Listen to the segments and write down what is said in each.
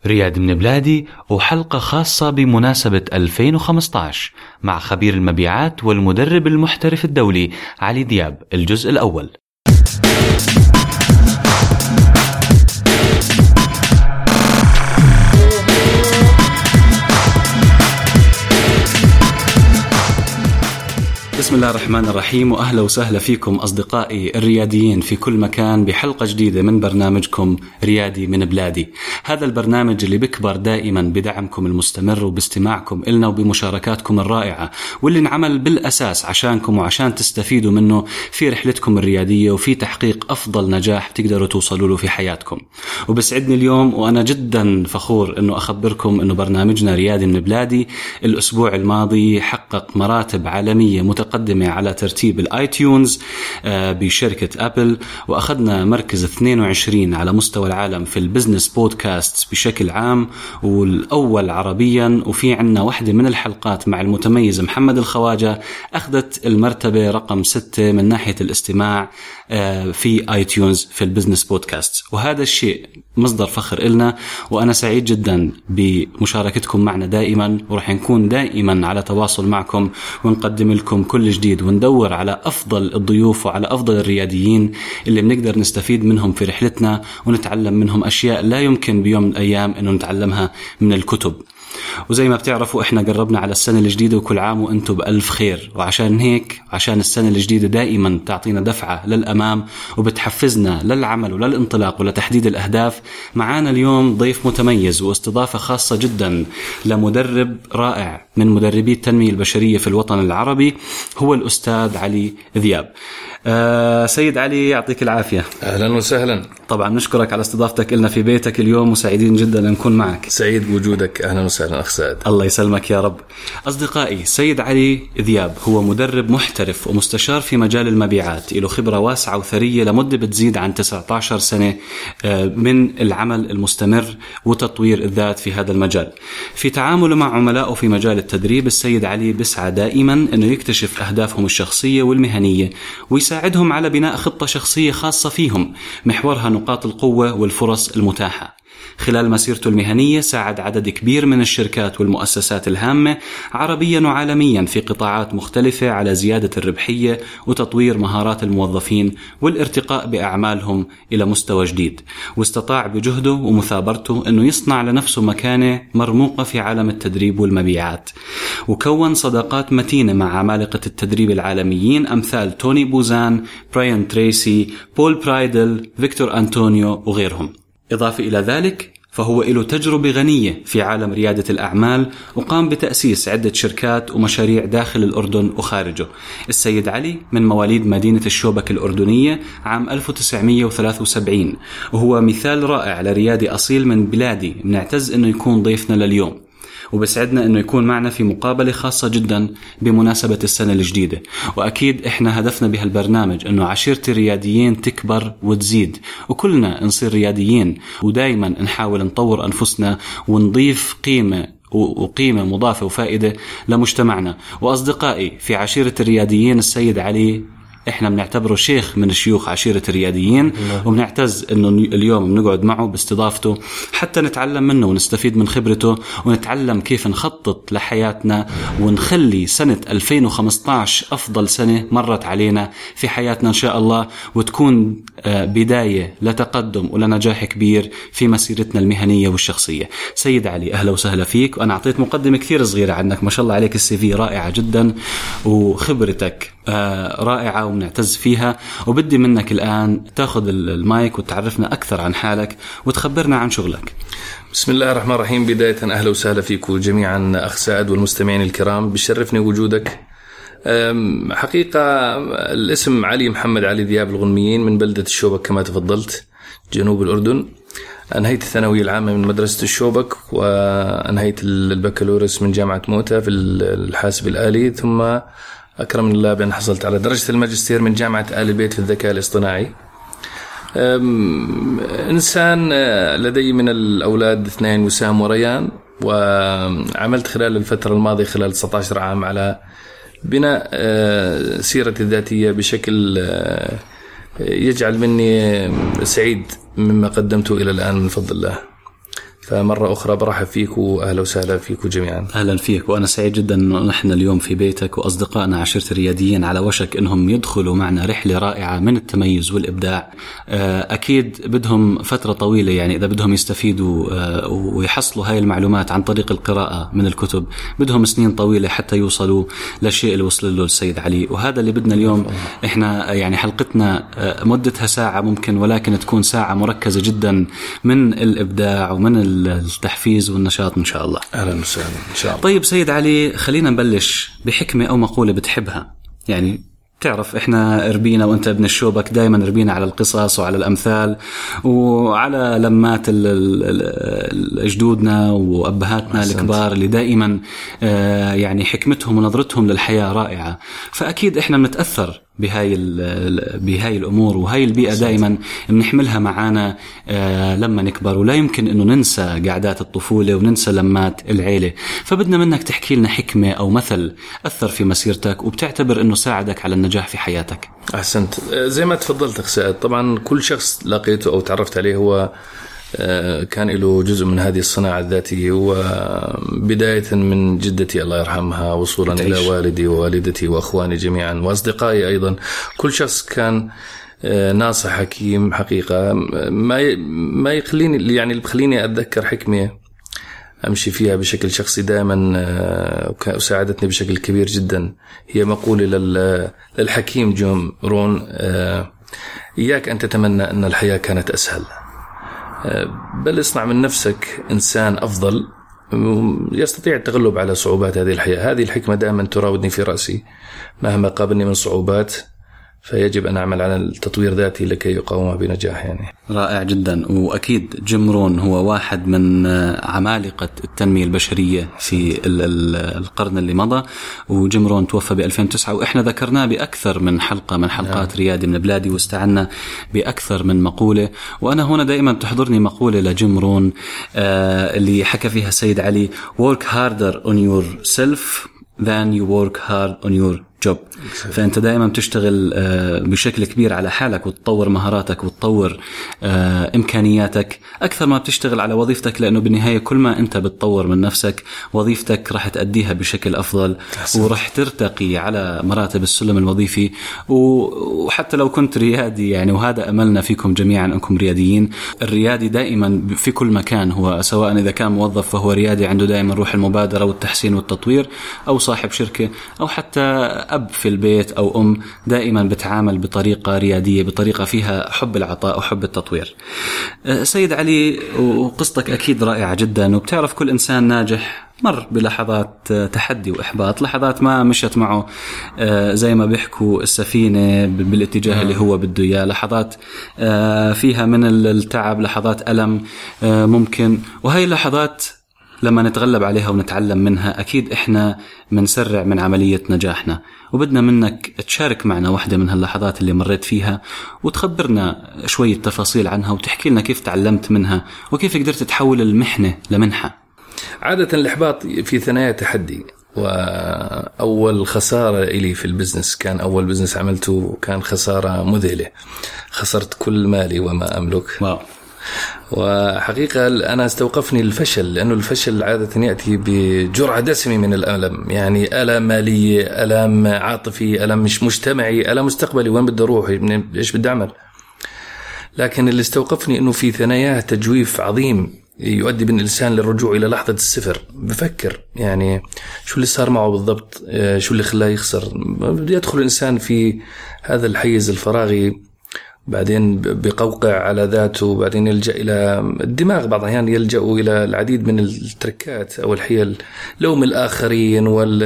ريادي من بلادي وحلقة خاصة بمناسبة 2015 مع خبير المبيعات والمدرب المحترف الدولي علي دياب. الجزء الأول. بسم الله الرحمن الرحيم، وأهلا وسهلا فيكم أصدقائي الرياديين في كل مكان بحلقة جديدة من برنامجكم ريادي من بلادي. هذا البرنامج اللي بكبر دائما بدعمكم المستمر وباستماعكم إلنا وبمشاركاتكم الرائعة، واللي انعمل بالأساس عشانكم وعشان تستفيدوا منه في رحلتكم الريادية وفي تحقيق أفضل نجاح تقدروا توصلوا له في حياتكم. وبسعدني اليوم وأنا جدا فخور أنه أخبركم أنه برنامجنا ريادي من بلادي الأسبوع الماضي حقق مراتب عالمية متقدمة على ترتيب الايتيونز بشركة أبل، وأخذنا مركز 22 على مستوى العالم في البزنس بودكاست بشكل عام، والأول عربيا. وفي عنا واحدة من الحلقات مع المتميز محمد الخواجة أخذت المرتبة رقم 6 من ناحية الاستماع في ايتيونز في البزنس بودكاست، وهذا الشيء مصدر فخر إلنا، وأنا سعيد جدا بمشاركتكم معنا دائما، ورح نكون دائما على تواصل معكم ونقدم لكم كل جديد، وندور على أفضل الضيوف وعلى أفضل الرياديين اللي بنقدر نستفيد منهم في رحلتنا ونتعلم منهم أشياء لا يمكن بيوم من الأيام أنه نتعلمها من الكتب. وزي ما بتعرفوا إحنا قربنا على السنة الجديدة، وكل عام وأنتم بألف خير. وعشان هيك عشان السنة الجديدة دائما تعطينا دفعة للأمام وبتحفزنا للعمل وللانطلاق ولتحديد الأهداف، معانا اليوم ضيف متميز واستضافة خاصة جدا لمدرب رائع من مدربي التنمية البشرية في الوطن العربي، هو الأستاذ علي دياب. سيد علي يعطيك العافية. أهلا وسهلا. طبعا نشكرك على استضافتك لنا في بيتك اليوم، وسعيدين جدا أن نكون معك. سعيد بوجودك. أهلا وسهلا أخ سعد. الله يسلمك يا رب. أصدقائي، سيد علي دياب هو مدرب محترف ومستشار في مجال المبيعات، له خبرة واسعة وثرية لمدة بتزيد عن 19 سنة من العمل المستمر وتطوير الذات في هذا المجال. في تعامله مع عملائه في مجال التدريب، السيد علي بيسعى دائما أنه يكتشف أهدافهم الشخصية والمهنية ويساعدهم على بناء خطة شخصية خاصة فيهم محورها نقاط القوة والفرص المتاحة. خلال مسيرته المهنية ساعد عدد كبير من الشركات والمؤسسات الهامة عربيا وعالميا في قطاعات مختلفة على زيادة الربحية وتطوير مهارات الموظفين والارتقاء بأعمالهم إلى مستوى جديد، واستطاع بجهده ومثابرته أنه يصنع لنفسه مكانة مرموقة في عالم التدريب والمبيعات، وكون صداقات متينة مع عمالقة التدريب العالميين أمثال توني بوزان، براين تريسي، بول برايدل، فيكتور أنتونيو وغيرهم. إضافة إلى ذلك فهو له تجربة غنية في عالم ريادة الأعمال، وقام بتأسيس عدة شركات ومشاريع داخل الأردن وخارجه. السيد علي من مواليد مدينة الشوبك الأردنية عام 1973، وهو مثال رائع لريادي أصيل من بلادي بنعتز أنه يكون ضيفنا لليوم، وبسعدنا أنه يكون معنا في مقابلة خاصة جدا بمناسبة السنة الجديدة. وأكيد إحنا هدفنا بهالبرنامج أنه عشيرة الرياديين تكبر وتزيد، وكلنا نصير رياديين، ودايما نحاول نطور أنفسنا ونضيف قيمة مضافة وفائدة لمجتمعنا. وأصدقائي، في عشيرة الرياديين السيد علي احنا بنعتبره شيخ من الشيوخ عشيرة الرياديين، وبنعتز انه اليوم بنقعد معه باستضافته حتى نتعلم منه ونستفيد من خبرته، ونتعلم كيف نخطط لحياتنا ونخلي سنة 2015 افضل سنة مرت علينا في حياتنا ان شاء الله، وتكون بداية لتقدم ولنجاح كبير في مسيرتنا المهنية والشخصية. سيد علي، اهلا وسهلا فيك. وانا اعطيت مقدمة كثير صغيرة عنك، ما شاء الله عليك السي في رائعة جدا وخبرتك رائعة وبنعتز فيها، وبدي منك الآن تاخذ المايك وتعرفنا أكثر عن حالك وتخبرنا عن شغلك. بسم الله الرحمن الرحيم. بداية أهلا وسهلا فيكم جميعا أخ سعد والمستمعين الكرام، بشرفني وجودك. حقيقة الاسم علي محمد علي دياب الغنميين من بلدة الشوبك كما تفضلت جنوب الأردن. أنهيت الثانوية العامة من مدرسة الشوبك، وأنهيت البكالوريوس من جامعة موتى في الحاسب الآلي، ثم أكرمني الله بأن حصلت على درجة الماجستير من جامعة آل البيت في الذكاء الاصطناعي. إنسان لدي من الأولاد 2 وسام وريان، وعملت خلال الفترة الماضية خلال 19 عام على بناء سيرتي الذاتية بشكل يجعل مني سعيد مما قدمته إلى الآن من فضل الله. فمرة أخرى برحب فيك وأهلا وسهلا فيك جميعا. أهلا فيك، وأنا سعيد جدا أنه نحن اليوم في بيتك وأصدقائنا عشيرة الرياديين على وشك أنهم يدخلوا معنا رحلة رائعة من التميز والإبداع. أكيد بدهم فترة طويلة، يعني إذا بدهم يستفيدوا ويحصلوا هاي المعلومات عن طريق القراءة من الكتب بدهم سنين طويلة حتى يوصلوا للشيء اللي وصل له السيد علي. وهذا اللي بدنا اليوم. إحنا يعني حلقتنا مدتها ساعة ممكن، ولكن تكون ساعة مركزة جدا من الإبداع ومن التحفيز والنشاط إن شاء الله. أهلا وسهلا إن شاء الله. طيب سيد علي، خلينا نبلش بحكمة أو مقولة بتحبها. يعني تعرف إحنا ربينا وأنت ابن الشوبك دايما ربينا على القصص وعلى الأمثال وعلى لمات جدودنا وأبهاتنا الكبار اللي دائما يعني حكمتهم ونظرتهم للحياة رائعة. فأكيد إحنا بنتأثر بهاي الأمور، وهاي البيئة دائما بنحملها معانا لما نكبر، ولا يمكن أنه ننسى قعدات الطفولة وننسى لمات العيلة. فبدنا منك تحكي لنا حكمة أو مثل أثر في مسيرتك وبتعتبر أنه ساعدك على النجاح في حياتك. أحسنت. زي ما تفضلت سعد، طبعا كل شخص لقيته أو تعرفت عليه هو كان له جزء من هذه الصناعة الذاتية، وبداية من جدتي الله يرحمها وصولا إلى والدي ووالدتي وأخواني جميعا وأصدقائي أيضا. كل شخص كان ناصح حكيم حقيقة. ما يخليني يعني اللي بخليني أتذكر حكمة أمشي فيها بشكل شخصي دائما وساعدتني بشكل كبير جدا، هي مقولة للحكيم جيم رون: إياك أن تتمنى أن الحياة كانت أسهل، بل اصنع من نفسك إنسان أفضل يستطيع التغلب على صعوبات هذه الحياة. هذه الحكمة دائما تراودني في رأسي مهما قابلني من صعوبات، فيجب أن أعمل على التطوير ذاتي لكي يقاومها بنجاح. يعني رائع جدا. وأكيد جيم رون هو واحد من عمالقة التنمية البشرية في القرن اللي مضى، وجيم رون توفى ب2009 وإحنا ذكرناه بأكثر من حلقة من حلقات ريادي من بلادي، واستعنا بأكثر من مقولة. وأنا هنا دائما تحضرني مقولة لجيم رون اللي حكى فيها السيد علي: work harder on yourself than you work hard on your job. فأنت دائما بتشتغل بشكل كبير على حالك وتطور مهاراتك وتطور إمكانياتك أكثر ما بتشتغل على وظيفتك، لأنه بالنهاية كل ما أنت بتطور من نفسك وظيفتك راح تأديها بشكل أفضل وراح ترتقي على مراتب السلم الوظيفي. وحتى لو كنت ريادي يعني، وهذا أملنا فيكم جميعا أنكم رياديين. الريادي دائما في كل مكان، هو سواء إذا كان موظف فهو ريادي عنده دائما روح المبادرة والتحسين والتطوير، أو صاحب شركة، أو حتى أب في البيت أو أم، دائما بتعامل بطريقة ريادية، بطريقة فيها حب العطاء وحب التطوير. سيد علي، وقصتك أكيد رائعة جدا، وبتعرف كل إنسان ناجح مر بلحظات تحدي وإحباط، لحظات ما مشت معه زي ما بيحكوا السفينة بالاتجاه اللي هو بده إياه، لحظات فيها من التعب، لحظات ألم ممكن. وهي اللحظات لما نتغلب عليها ونتعلم منها أكيد إحنا منسرع من عملية نجاحنا. وبدنا منك تشارك معنا واحدة من هاللحظات اللي مريت فيها وتخبرنا شوية تفاصيل عنها وتحكي لنا كيف تعلمت منها وكيف قدرت تحول المحنة لمنحة. عادة الإحباط في ثنايا تحدي، وأول خسارة إلي في البزنس كان أول بزنس عملته كان خسارة مذهلة، خسرت كل مالي وما أملك. واو. وحقيقة أنا استوقفني الفشل، لأنه الفشل عادة يأتي بجرعة دسمة من الألم، يعني ألم مالية، ألم عاطفي، ألم مش مجتمعي، ألم مستقبلي، وين بدي أروح، إيش بدي أعمل. لكن اللي استوقفني أنه في ثناياه تجويف عظيم يؤدي بالإنسان للرجوع إلى لحظة الصفر. بفكر يعني شو اللي صار معه بالضبط، شو اللي خلاه يخسر. يدخل الإنسان في هذا الحيز الفراغي، بعدين بيقوقع على ذاته، وبعدين يلجأ إلى الدماغ. بعض الأحيان يلجأ إلى العديد من التركات أو الحيل، لوم الآخرين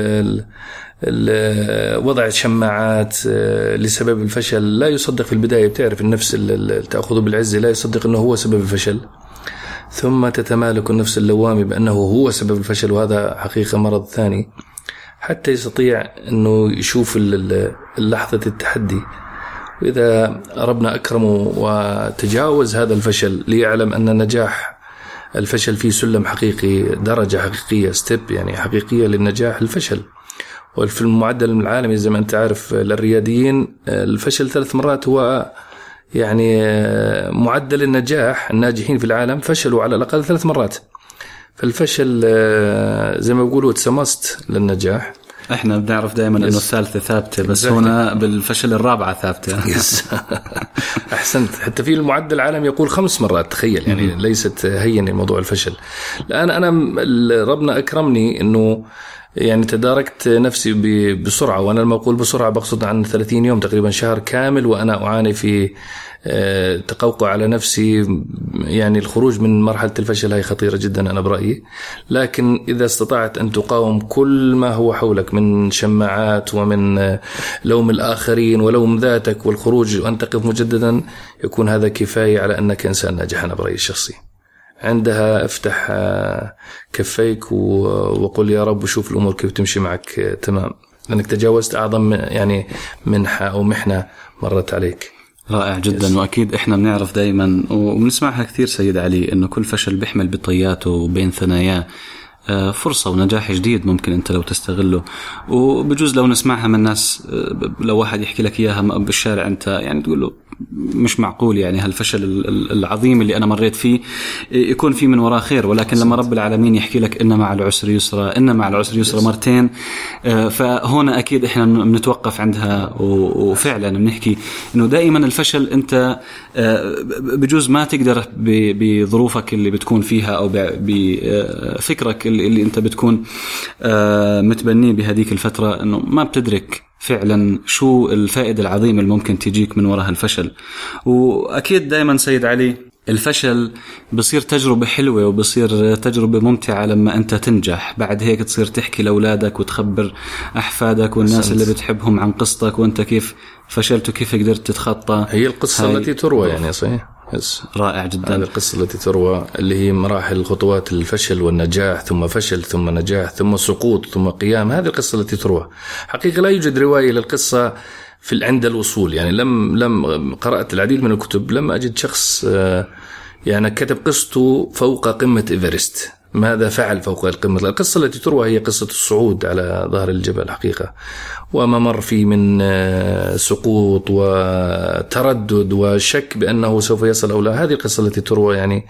وضع شماعات لسبب الفشل. لا يصدق في البداية، بتعرف النفس اللي تأخذه بالعزة لا يصدق أنه هو سبب الفشل، ثم تتمالك النفس اللوامة بأنه هو سبب الفشل، وهذا حقيقة مرض ثاني، حتى يستطيع أنه يشوف اللحظة التحدي. وإذا ربنا أكرمه وتجاوز هذا الفشل ليعلم أن نجاح الفشل فيه سلم حقيقي، درجة حقيقية، ستيب يعني حقيقية للنجاح الفشل. وفي المعدل العالمي زي ما أنت عارف للرياديين الفشل 3 مرات هو يعني معدل النجاح. الناجحين في العالم فشلوا على الأقل 3 مرات. فالفشل زي ما بيقولوا اتسمست للنجاح. احنا بنعرف دائما انه الثالثة ثابتة، بس هنا بالفشل الرابعة ثابتة. احسنت. حتى في المعدل العالمي يقول 5 مرات، تخيل يعني ليست هين الموضوع الفشل. الآن أنا ربنا أكرمني إنه يعني تداركت نفسي بسرعة، وأنا لما أقول بسرعة بقصد عن 30 يوم تقريبا، شهر كامل وأنا أعاني في تقوقع على نفسي. يعني الخروج من مرحلة الفشل هي خطيرة جدا أنا برأيي، لكن إذا استطعت أن تقاوم كل ما هو حولك من شماعات ومن لوم الآخرين ولوم ذاتك والخروج وأن تقف مجددا، يكون هذا كفاية على أنك إنسان ناجح أنا برأيي الشخصي. عندها افتح كفيك وقل يا رب وشوف الأمور كيف تمشي معك تمام، لأنك تجاوزت أعظم يعني منحة أو محنة مرت عليك. رائع جدا. وأكيد إحنا بنعرف دايما وبنسمعها كثير سيد علي إنه كل فشل بيحمل بطياته وبين ثناياه فرصة ونجاح جديد ممكن أنت لو تستغله. وبجوز لو نسمعها من الناس، لو واحد يحكي لك إياها بالشارع أنت يعني تقول له مش معقول، يعني هالفشل العظيم اللي أنا مريت فيه يكون فيه من وراء خير. ولكن لما رب العالمين يحكي لك إن مع العسر يسرا، إن مع العسر يسرا مرتين، فهنا أكيد إحنا بنتوقف عندها وفعلا بنحكي إنه دائما الفشل أنت بجوز ما تقدر بظروفك اللي بتكون فيها أو بفكرك اللي أنت بتكون متبنيه بهذيك الفترة، إنه ما بتدرك فعلا شو الفائدة العظيمة اللي ممكن تجيك من وراء الفشل. وأكيد دايما سيد علي الفشل بصير تجربة حلوة وبصير تجربة ممتعة لما أنت تنجح. بعد هيك تصير تحكي لأولادك وتخبر أحفادك والناس اللي بتحبهم عن قصتك وأنت كيف فشلت وكيف قدرت تتخطى. هي القصة التي تروى يعني صحيح. رائع جدا. هذه القصة التي تروى اللي هي مراحل خطوات الفشل والنجاح، ثم فشل ثم نجاح ثم سقوط ثم قيام. هذه القصة التي تروى. حقيقة لا يوجد رواية للقصة في عند الوصول. يعني لم قرأت العديد من الكتب لم أجد شخص يعني كتب قصته فوق قمة إيفرست. ماذا فعل فوق القمة؟ القصة التي تروى هي قصة الصعود على ظهر الجبل حقيقة، وما مر فيه من سقوط وتردد وشك بأنه سوف يصل أو لا. هذه القصة التي تروى يعني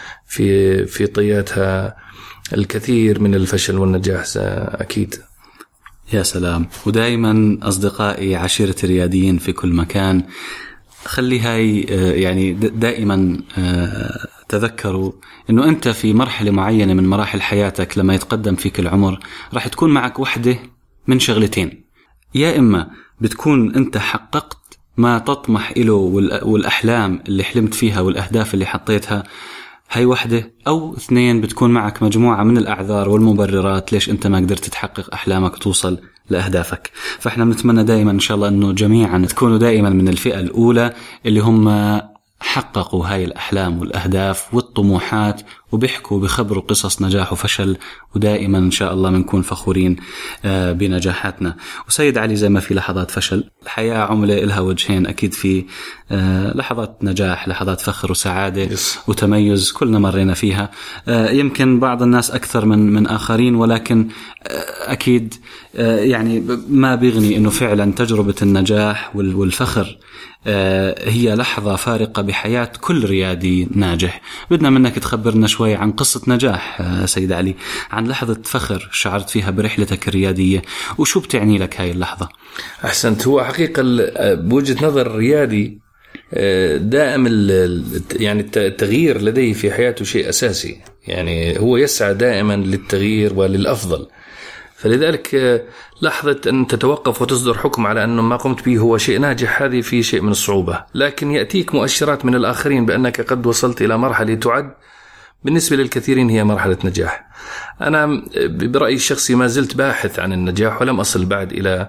في طياتها الكثير من الفشل والنجاح أكيد. يا سلام. ودائما أصدقائي عشيرة الرياديين في كل مكان، خلي هاي يعني دائما تذكروا أنه أنت في مرحلة معينة من مراحل حياتك لما يتقدم فيك العمر راح تكون معك وحدة من شغلتين. يا إما بتكون أنت حققت ما تطمح إله والأحلام اللي حلمت فيها والأهداف اللي حطيتها، هاي وحدة، أو 2 بتكون معك مجموعة من الأعذار والمبررات ليش أنت ما قدرت تحقق أحلامك وتوصل لأهدافك. فإحنا بنتمنى دائما إن شاء الله أنه جميعا تكونوا دائما من الفئة الأولى اللي هم حققوا هاي الأحلام والأهداف والطموحات وبيحكوا بخبروا قصص نجاح وفشل، ودائما إن شاء الله بنكون فخورين بنجاحاتنا. وسيد علي زي ما في لحظات فشل، الحياة عملة إلها وجهين. أكيد في لحظات نجاح، لحظات فخر وسعادة وتميز كلنا مرينا فيها، يمكن بعض الناس أكثر من آخرين، ولكن أكيد يعني ما بيغني إنه فعلا تجربة النجاح والفخر هي لحظة فارقة بحياة كل ريادي ناجح. بدنا منك تخبرنا شوي عن قصة نجاح سيد علي، عن لحظة فخر شعرت فيها برحلتك الريادية، وشو بتعني لك هاي اللحظة؟ أحسنت. هو حقيقة بوجهة نظر ريادي دائم يعني التغيير لديه في حياته شيء أساسي، يعني هو يسعى دائما للتغيير وللأفضل. فلذلك لحظة أن تتوقف وتصدر حكم على أنه ما قمت به هو شيء ناجح، هذه في شيء من الصعوبة. لكن يأتيك مؤشرات من الآخرين بأنك قد وصلت إلى مرحلة تعد بالنسبة للكثيرين هي مرحلة نجاح. أنا برأيي الشخصي ما زلت باحث عن النجاح ولم أصل بعد إلى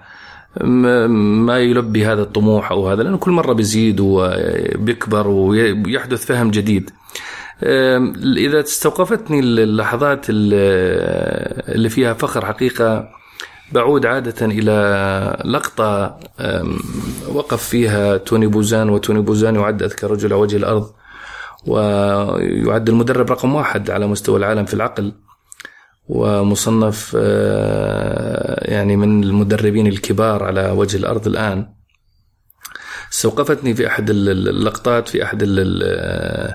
ما يلبي هذا الطموح أو هذا، لأنه كل مرة بيزيد وبيكبر ويحدث فهم جديد. إذا استوقفتني اللحظات اللي فيها فخر حقيقة بعود عادة إلى لقطة وقف فيها توني بوزان، وتوني بوزان يعد أذكى رجل على وجه الأرض، ويعد المدرب رقم 1 على مستوى العالم في العقل، ومصنف يعني من المدربين الكبار على وجه الأرض الآن. استوقفتني في أحد اللقطات في أحد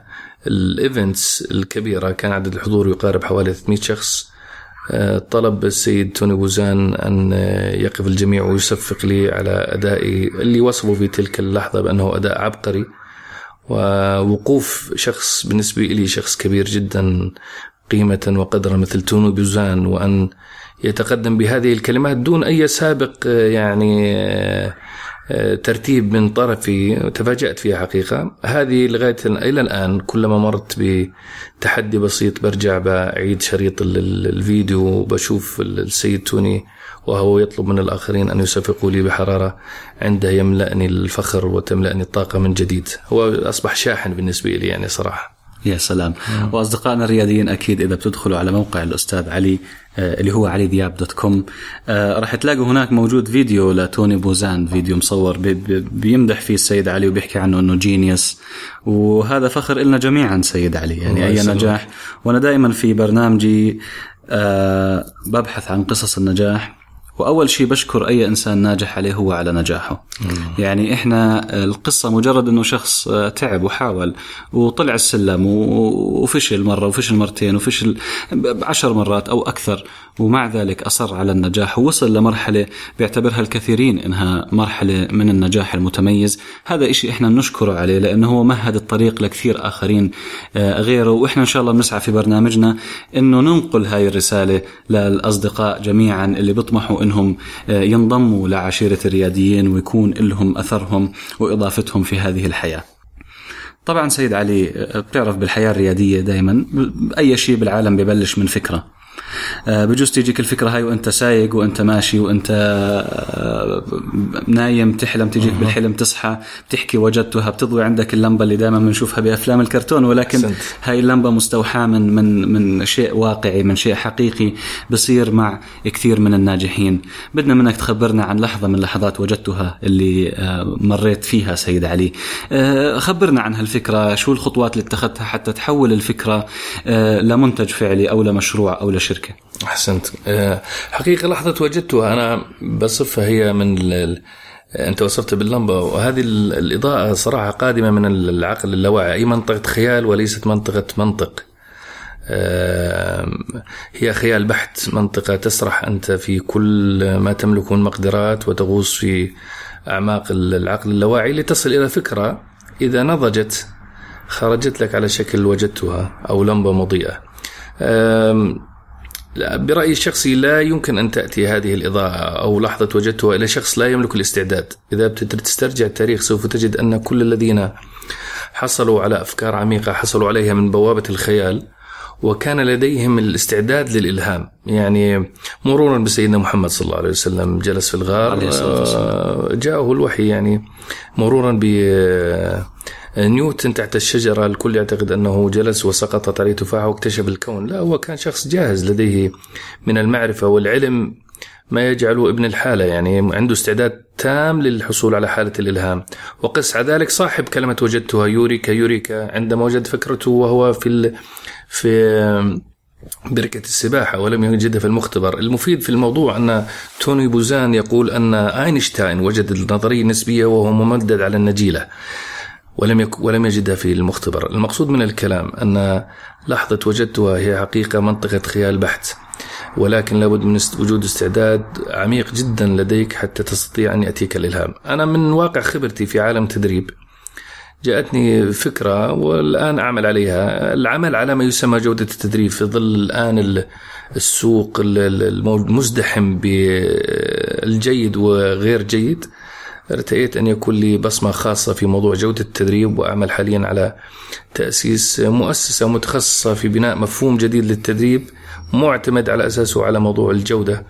الإيفنتس الكبيرة كان عدد الحضور يقارب حوالي 300 شخص، طلب السيد توني بوزان أن يقف الجميع ويصفق لي على أدائي اللي وصفوا في تلك اللحظة بأنه أداء عبقري، ووقوف شخص بالنسبة لي شخص كبير جدا قيمة وقدرا مثل توني بوزان، وأن يتقدم بهذه الكلمات دون أي سابق يعني ترتيب من طرفي، تفاجأت فيها حقيقة. هذه لغاية إلى الآن كلما مرت بتحدي بسيط برجع بعيد شريط الفيديو وبشوف السيد توني وهو يطلب من الآخرين أن يصفقوا لي بحرارة، عنده يملأني الفخر وتملأني الطاقة من جديد. هو أصبح شاحن بالنسبة لي يعني صراحة. يا سلام. وأصدقائنا الرياضيين أكيد إذا بتدخلوا على موقع الأستاذ علي اللي هو عليدياب.com راح تلاقوا هناك موجود فيديو لتوني بوزان، فيديو مصور بيمدح فيه السيد علي وبيحكي عنه أنه جينيوس، وهذا فخر إلنا جميعا سيد علي. يعني أي نجاح، وأنا دائما في برنامجي ببحث عن قصص النجاح، وأول شيء بشكر أي إنسان ناجح عليه هو على نجاحه. يعني إحنا القصة مجرد أنه شخص تعب وحاول وطلع السلم وفشل مرة وفشل مرتين وفشل 10 مرات أو أكثر، ومع ذلك أصر على النجاح ووصل لمرحلة بيعتبرها الكثيرين إنها مرحلة من النجاح المتميز. هذا إشي إحنا نشكره عليه لأنه هو مهد الطريق لكثير آخرين غيره، وإحنا إن شاء الله بنسعى في برنامجنا إنه ننقل هاي الرسالة للأصدقاء جميعا اللي بيطمحوا إنهم ينضموا لعشيرة الرياديين ويكون لهم أثرهم وإضافتهم في هذه الحياة. طبعا سيد علي بتعرف بالحياة الريادية دايما أي شيء بالعالم ببلش من فكرة. بجوز تيجيك الفكرة هاي وانت سايق وانت ماشي وانت نايم تحلم، تيجيك بالحلم تصحى بتحكي وجدتها، بتضوي عندك اللمبة اللي دائما بنشوفها بأفلام الكرتون، ولكن هاي اللمبة مستوحاة من شيء واقعي، من شيء حقيقي بصير مع كثير من الناجحين. بدنا منك تخبرنا عن لحظة من لحظات وجدتها اللي مريت فيها سيد علي. خبرنا عن هالفكرة، شو الخطوات اللي اتخذتها حتى تحول الفكرة لمنتج فعلي أو لمشروع أو لشركة؟ أحسنت. حقيقة لحظة وجدتها أنا بصفها هي من أنت وصفت باللمبة، وهذه الإضاءة صراحة قادمة من العقل اللاواعي، أي منطقة خيال وليست منطقة منطق. هي خيال بحت، منطقة تسرح أنت في كل ما تملك من مقدرات وتغوص في أعماق العقل اللاواعي لتصل إلى فكرة إذا نضجت خرجت لك على شكل وجدتها أو لمبة مضيئة. برأيي الشخصي لا يمكن أن تأتي هذه الإضاءة أو لحظة وجدتها إلى شخص لا يملك الاستعداد. إذا بتسترجع التاريخ سوف تجد أن كل الذين حصلوا على أفكار عميقة حصلوا عليها من بوابة الخيال وكان لديهم الاستعداد للإلهام. يعني مرورا بسيدنا محمد صلى الله عليه وسلم جلس في الغار جاءه الوحي، يعني مرورا نيوتن تحت الشجرة الكل يعتقد أنه جلس وسقطت عليه تفاحة واكتشف الكون. لا، هو كان شخص جاهز لديه من المعرفة والعلم ما يجعله ابن الحالة، يعني عنده استعداد تام للحصول على حالة الإلهام. وقس على ذلك صاحب كلمة وجدتها يوريكا عندما وجد فكرته وهو في بركة السباحة ولم يجدها في المختبر. المفيد في الموضوع أن توني بوزان يقول أن أينشتاين وجد النظرية النسبية وهو ممدد على النجيلة ولم يجدها في المختبر. المقصود من الكلام أن لحظة وجدتها هي حقيقة منطقة خيال بحت، ولكن لابد من وجود استعداد عميق جدا لديك حتى تستطيع أن يأتيك الإلهام. أنا من واقع خبرتي في عالم التدريب جاءتني فكرة والآن أعمل عليها، العمل على ما يسمى جودة التدريب في ظل الآن السوق المزدحم بالجيد وغير جيد. ارتأيت أن يكون لي بصمة خاصة في موضوع جودة التدريب، وأعمل حاليا على تأسيس مؤسسة متخصصة في بناء مفهوم جديد للتدريب معتمد على أساسه على موضوع الجودة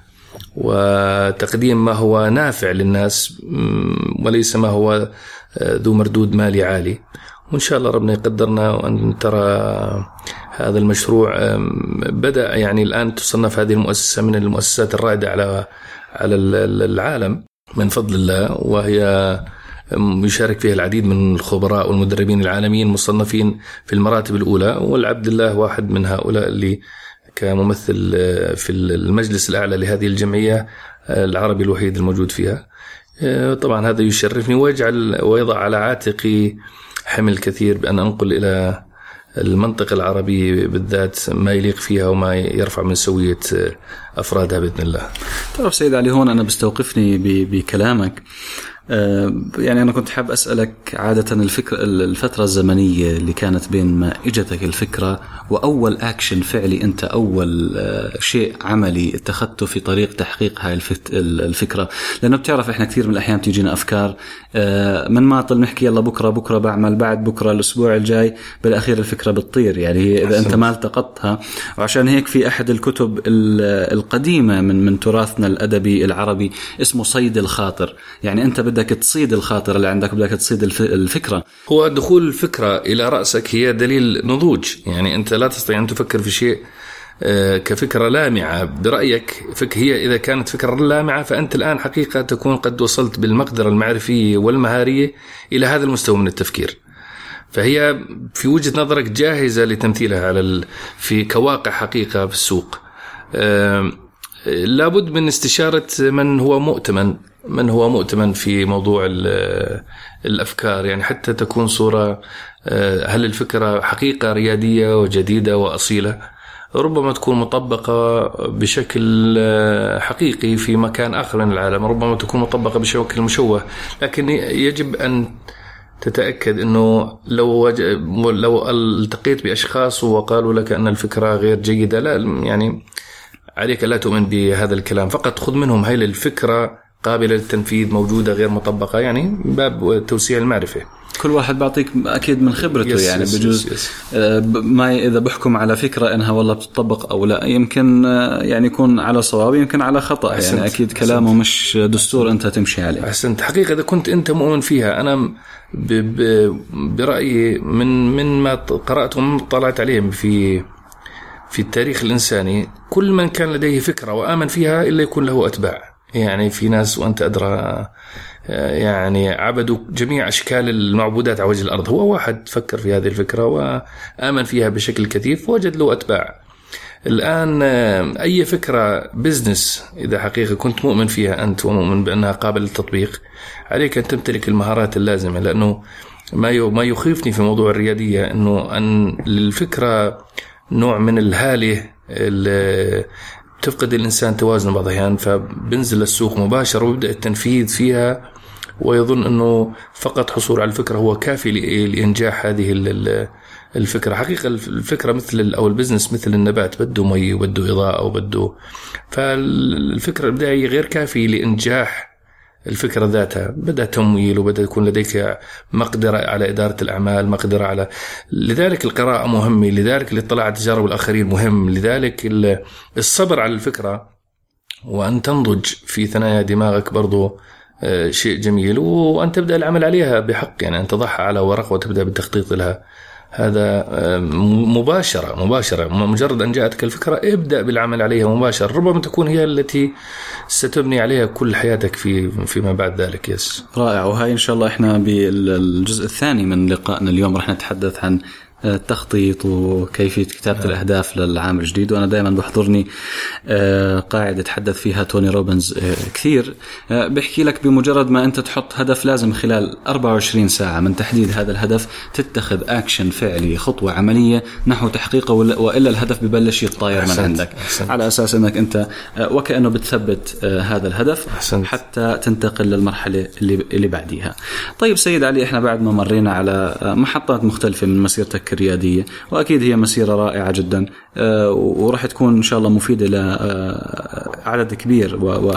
وتقديم ما هو نافع للناس وليس ما هو ذو مردود مالي عالي. وإن شاء الله ربنا يقدرنا وأن ترى هذا المشروع بدأ، يعني الآن تصنف هذه المؤسسة من المؤسسات الرائدة على العالم من فضل الله، وهي يشارك فيها العديد من الخبراء والمدربين العالميين مصنفين في المراتب الأولى، والعبد الله واحد من هؤلاء اللي كممثل في المجلس الأعلى لهذه الجمعية العربي الوحيد الموجود فيها. طبعا هذا يشرفني ويضع على عاتقي حمل كثير بأن أنقل إلى المنطقة العربية بالذات ما يليق فيها وما يرفع من سوية أفرادها بإذن الله. تعرف سيد علي، هون أنا بستوقفني بكلامك. يعني أنا كنت حاب أسألك عادة الفترة الزمنية اللي كانت بين ما إجتك الفكرة وأول أكشن فعلي، أنت أول شيء عملي اتخذته في طريق تحقيق هاي الفكرة. لأنه بتعرف إحنا كثير من الأحيان تيجينا أفكار من ما طل نحكي يلا بكرة بعمل، بعد بكرة الأسبوع الجاي، بالأخير الفكرة بتطير يعني إذا أنت ما التقطتها. وعشان هيك في أحد الكتب القديمة من تراثنا الأدبي العربي اسمه صيد الخاطر. يعني أنت بدك تصيد الخاطر اللي عندك، بدك تصيد الفكرة. هو دخول الفكرة إلى رأسك هي دليل نضوج. يعني أنت لا تستطيع أن تفكر في شيء كفكرة لامعة برأيك. هي إذا كانت فكرة لامعة فأنت الآن حقيقة تكون قد وصلت بالمقدرة المعرفية والمهارية إلى هذا المستوى من التفكير، فهي في وجهة نظرك جاهزة لتمثيلها في كواقع حقيقة في السوق. لابد من استشارة من هو مؤتمن في موضوع الأفكار، يعني حتى تكون صورة هل الفكرة حقيقة ريادية وجديدة وأصيلة، ربما تكون مطبقة بشكل حقيقي في مكان آخر من العالم، ربما تكون مطبقة بشكل مشوه. لكن يجب أن تتأكد أنه لو التقيت بأشخاص وقالوا لك أن الفكرة غير جيدة، لا يعني عليك لا تؤمن بهذا الكلام، فقط خذ منهم هاي الفكرة قابلة للتنفيذ، موجودة غير مطبقة، يعني باب توسيع المعرفة. كل واحد بعطيك أكيد من خبرته. يعني بجوز ما إذا بحكم على فكرة إنها والله بتطبق أو لا، يمكن يعني يكون على صواب يمكن على خطأ. يعني أكيد كلامه مش دستور أنت تمشي عليه. أحسنت. حقيقة إذا كنت أنت مؤمن فيها، أنا برأيي من ما قرأت ومن طلعت عليهم في التاريخ الإنساني، كل من كان لديه فكرة وآمن فيها إلا يكون له أتباع. يعني في ناس وأنت أدرى يعني عبدوا جميع أشكال المعبودات على وجه الأرض، هو واحد فكر في هذه الفكرة وآمن فيها بشكل كثيف ووجد له أتباع. الآن أي فكرة بزنس إذا حقيقة كنت مؤمن فيها أنت ومؤمن بأنها قابلة للتطبيق، عليك أن تمتلك المهارات اللازمة. لأنه ما يخيفني في موضوع الريادية أن للفكرة نوع من الهالة تفقد الإنسان توازن بعض الأحيان، فبنزل السوق مباشرة ويبدأ التنفيذ فيها ويظن أنه فقط حصول على الفكرة هو كافي لإنجاح هذه الفكرة. حقيقة الفكرة أو البزنس مثل النبات، بده مي وبده إضاءة وبده، فالفكرة الإبداعية غير كافي لإنجاح الفكرة ذاتها، بدأ تمويل وبدأ يكون لديك مقدرة على إدارة الأعمال، مقدرة على، لذلك القراءة مهمة، لذلك الاطلاع على تجارب الآخرين مهم، لذلك الصبر على الفكرة وأن تنضج في ثنايا دماغك برضو شيء جميل، وأن تبدأ العمل عليها بحق، يعني أن تضعها على ورق وتبدأ بالتخطيط لها. هذا مباشرة مجرد أن جاءتك الفكرة ابدأ بالعمل عليها مباشرة، ربما تكون هي التي ستبني عليها كل حياتك فيما بعد ذلك. يس رائع. وهاي إن شاء الله إحنا بالجزء الثاني من لقائنا اليوم رح نتحدث عن التخطيط وكيفية كتابة الأهداف للعام الجديد. وأنا دائما بحضرني قاعدة تحدث فيها توني روبنز كثير، بيحكي لك بمجرد ما أنت تحط هدف لازم خلال 24 ساعة من تحديد هذا الهدف تتخذ أكشن فعلي، خطوة عملية نحو تحقيقه، وإلا الهدف ببلش يتطاير من عندك. على أساس أنك أنت وكأنه بتثبت هذا الهدف حتى تنتقل للمرحلة اللي بعديها. طيب سيد علي، إحنا بعد ما مرينا على محطات مختلفة من مسيرتك الريادية، وأكيد هي مسيرة رائعة جدا ورح تكون إن شاء الله مفيدة لعدد كبير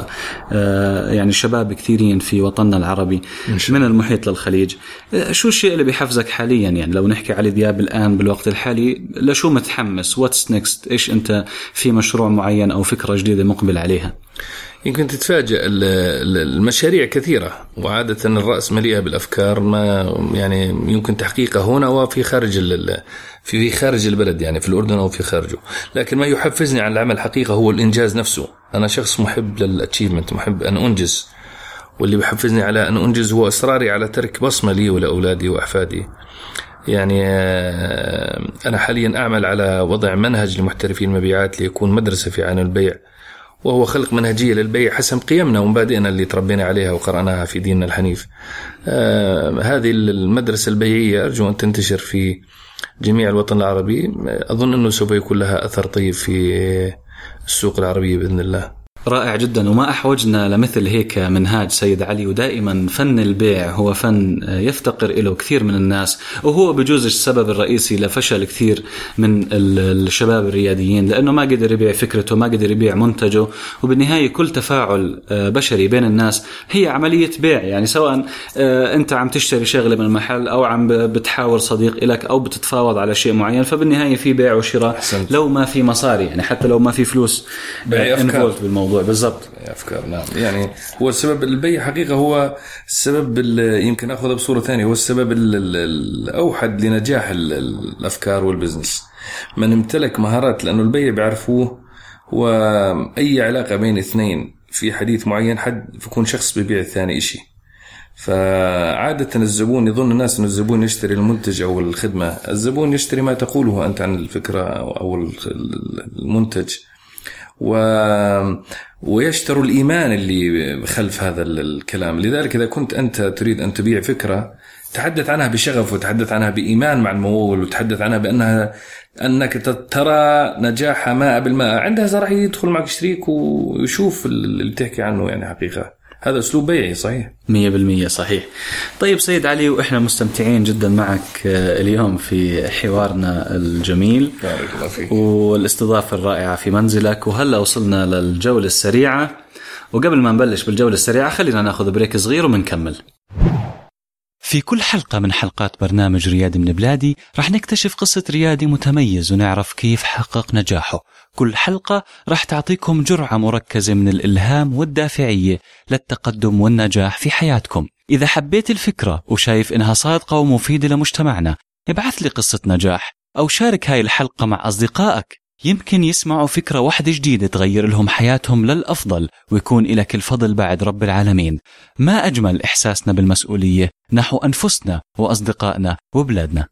يعني شباب كثيرين في وطننا العربي من المحيط للخليج. شو الشيء اللي بيحفزك حاليا؟ يعني لو نحكي علي دياب الآن بالوقت الحالي، لشو متحمس؟ What's next؟ إيش أنت في مشروع معين أو فكرة جديدة مقبل عليها؟ يمكن تتفاجأ المشاريع كثيرة، وعادة الرأس مليئة بالأفكار ما يعني يمكن تحقيقها هنا وفي خارج البلد، يعني في الأردن أو في خارجه. لكن ما يحفزني عن العمل حقيقة هو الإنجاز نفسه. أنا شخص محب للأتشيفمنت، محب أن أنجز، واللي بيحفزني على أن أنجز هو إصراري على ترك بصمة لي ولأولادي وأحفادي. يعني أنا حاليا أعمل على وضع منهج لمحترفين المبيعات ليكون مدرسة في عالم البيع، وهو خلق منهجية للبيع حسب قيمنا ومبادئنا اللي تربينا عليها وقرأناها في ديننا الحنيف. هذه المدرسة البيعية أرجو أن تنتشر في جميع الوطن العربي، أظن أنه سوف يكون لها أثر طيب في السوق العربية بإذن الله. رائع جدا. وما أحوجنا لمثل هيك منهاج سيد علي. ودائما فن البيع هو فن يفتقر إله كثير من الناس، وهو بجوز السبب الرئيسي لفشل كثير من الشباب الرياديين، لأنه ما قدر يبيع فكرته، ما قدر يبيع منتجه. وبالنهاية كل تفاعل بشري بين الناس هي عملية بيع، يعني سواء أنت عم تشتري شغلة من المحل أو عم بتحاور صديق إلك أو بتتفاوض على شيء معين، فبالنهاية في بيع وشراء لو ما في مصاري، يعني حتى لو ما في فلوس انفولد بالموضوع. بالضبط، أفكار. نعم، يعني هو السبب البيع حقيقة هو السبب يمكن أخذها بصورة ثانية، هو السبب الأوحد لنجاح الأفكار والبزنس. من امتلك مهارات، لأنه البيع بيعرفوه هو أي علاقة بين اثنين في حديث معين، حد يكون شخص بيبيع الثاني إشي. فعادة الزبون يظن الناس أن الزبون يشتري المنتج أو الخدمة، الزبون يشتري ما تقوله أنت عن الفكرة أو المنتج، ويشتروا الإيمان اللي خلف هذا الكلام. لذلك إذا كنت أنت تريد أن تبيع فكرة، تحدث عنها بشغف وتحدث عنها بإيمان مع الممول، وتحدث عنها أنك ترى نجاحها ماء بالماء، عندها راح يدخل معك شريك ويشوف اللي بتحكي عنه. يعني حقيقة هذا أسلوب بيعي صحيح 100% صحيح. طيب سيد علي، وإحنا مستمتعين جدا معك اليوم في حوارنا الجميل والاستضافة الرائعة في منزلك. وهلأ وصلنا للجولة السريعة، وقبل ما نبلش بالجولة السريعة خلينا ناخذ بريك صغير ومنكمل. في كل حلقة من حلقات برنامج ريادي من بلادي رح نكتشف قصة ريادي متميز ونعرف كيف حقق نجاحه. كل حلقة رح تعطيكم جرعة مركزة من الإلهام والدافعية للتقدم والنجاح في حياتكم. إذا حبيت الفكرة وشايف إنها صادقة ومفيدة لمجتمعنا، ابعث لي قصة نجاح أو شارك هاي الحلقة مع أصدقائك، يمكن يسمعوا فكرة واحدة جديدة تغير لهم حياتهم للأفضل، ويكون لك الفضل بعد رب العالمين. ما أجمل إحساسنا بالمسؤولية نحو أنفسنا وأصدقائنا وبلادنا.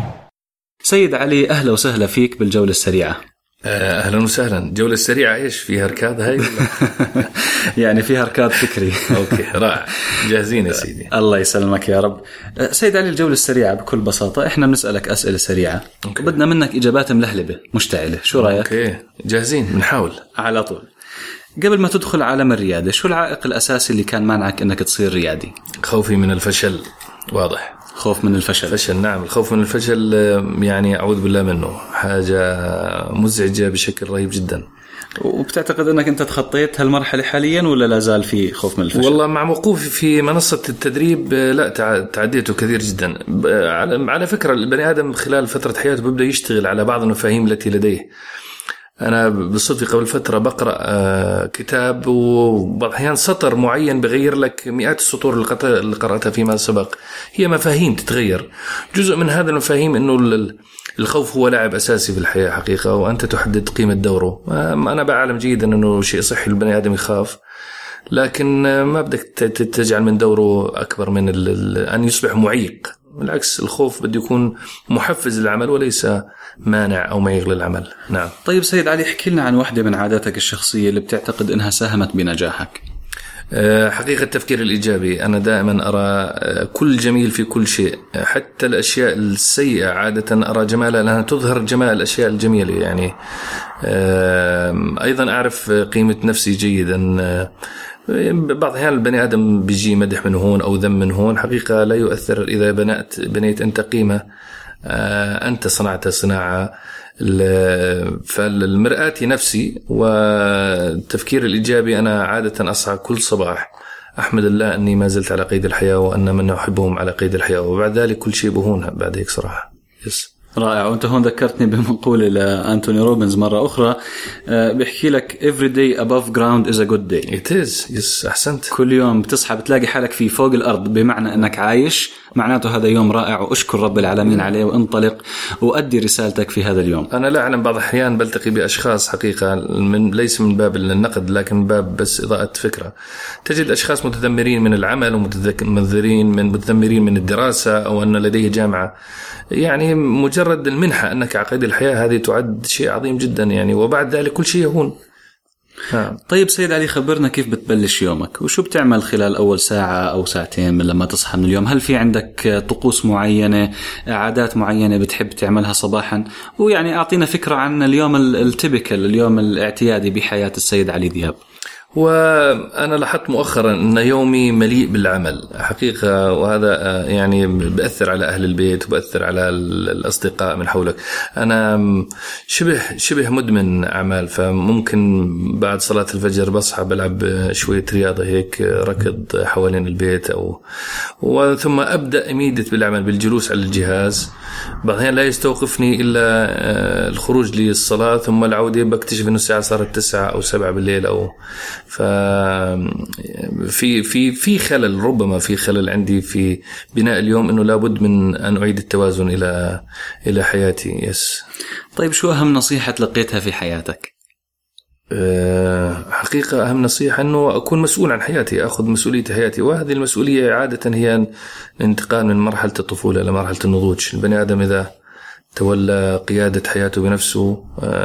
سيد علي، أهلا وسهلا فيك بالجولة السريعة. أهلا وسهلا. جولة سريعة إيش فيها ركاد هاي؟ يعني فيها ركاد فكري. أوكي رائع، جاهزين يا سيدي. الله يسلمك يا رب. سيد علي، الجولة السريعة بكل بساطة إحنا بنسألك أسئلة سريعة، بدنا منك إجابات ملهلبة مشتعلة. شو رأيك؟ أوكي جاهزين، بنحاول على طول. قبل ما تدخل عالم الريادة، شو العائق الأساسي اللي كان مانعك إنك تصير ريادي؟ خوفي من الفشل. واضح، خوف من الفشل. فشل، نعم. الخوف من الفشل يعني أعوذ بالله منه، حاجة مزعجة بشكل رهيب جدا. وبتعتقد أنك أنت تخطيت هالمرحلة حاليا ولا لازال في خوف من الفشل؟ والله مع وقوفي في منصة التدريب لا، تعديته كثير جدا. على فكرة البني آدم خلال فترة حياته بيبدأ يشتغل على بعض المفاهيم التي لديه. أنا بالصدفة قبل فترة بقرأ كتاب، وبعض الأحيان سطر معين بغير لك مئات السطور اللي قرأتها فيما سبق. هي مفاهيم تتغير. جزء من هذا المفاهيم أنه الخوف هو لاعب أساسي في الحياة حقيقة، وأنت تحدد قيمة دوره. أنا بعلم جيدا أنه شيء صحي البني آدم يخاف، لكن ما بدك تجعل من دوره أكبر من أن يصبح معيق. بالعكس، الخوف بده يكون محفز للعمل وليس مانع أو معيق للعمل. نعم. طيب سيد علي، احكي لنا عن واحدة من عاداتك الشخصية اللي بتعتقد أنها ساهمت بنجاحك. حقيقة التفكير الإيجابي. أنا دائما أرى كل جميل في كل شيء، حتى الأشياء السيئة عادة أرى جمالها لأنها تظهر جمال الأشياء الجميلة. يعني أيضا أعرف قيمة نفسي جيدا. بعض الأحيان البني آدم بيجي مدح من هون أو ذم من هون، حقيقة لا يؤثر إذا بنيت أنت قيمة أنت صنعت صناعة. فالمرآة نفسي والتفكير الإيجابي. أنا عادة أصحى كل صباح أحمد الله أني ما زلت على قيد الحياة وأن من أحبهم على قيد الحياة، وبعد ذلك كل شيء بهون بعد هيك صراحة. رائع. وانت هون ذكرتني بمقولة لأنتوني روبنز مرة أخرى بيحكي لك every day above ground is a good day. It is. Yes. أحسنت. كل يوم بتصحى بتلاقي حالك في فوق الأرض، بمعنى أنك عايش، معناته هذا يوم رائع، وأشكر رب العالمين عليه، وانطلق وأدي رسالتك في هذا اليوم. أنا لا أعلم، بعض الأحيان بلتقي بأشخاص حقيقة ليس من باب النقد لكن من باب بس إضاءة فكرة. تجد أشخاص متذمرين من العمل ومتذمرين من الدراسة أو أن لديه جامعة. يعني مجرد المنحة أنك على قيد الحياة هذه تعد شيء عظيم جدا يعني، وبعد ذلك كل شيء يهون. طيب سيد علي، خبرنا كيف بتبلش يومك وشو بتعمل خلال أول ساعة أو ساعتين من لما تصحى من اليوم؟ هل في عندك طقوس معينة، عادات معينة بتحب تعملها صباحا؟ ويعني أعطينا فكرة عن اليوم التيبيكال، اليوم الاعتيادي بحياة السيد علي ذياب. وأنا لاحظت مؤخرا أن يومي مليء بالعمل حقيقة، وهذا يعني بأثر على أهل البيت وبأثر على الأصدقاء من حولك. أنا شبه مدمن أعمال، فممكن بعد صلاة الفجر بصحى بلعب شوية رياضة هيك، ركض حوالين البيت وثم أبدأ إميدت بالعمل بالجلوس على الجهاز. بعدين لا يستوقفني إلا الخروج للصلاة ثم العودة، بكتشف أنه الساعة صارت 9 أو 7 بالليل أو في خلل، ربما في خلل عندي في بناء اليوم، انه لابد من ان اعيد التوازن الى حياتي. يس. طيب شو اهم نصيحة لقيتها في حياتك؟ حقيقة اهم نصيحة انه اكون مسؤول عن حياتي، اخذ مسؤولية حياتي، وهذه المسؤولية عادة هي الانتقال من مرحلة الطفولة الى مرحلة النضوج. البني ادم اذا تولى قيادة حياته بنفسه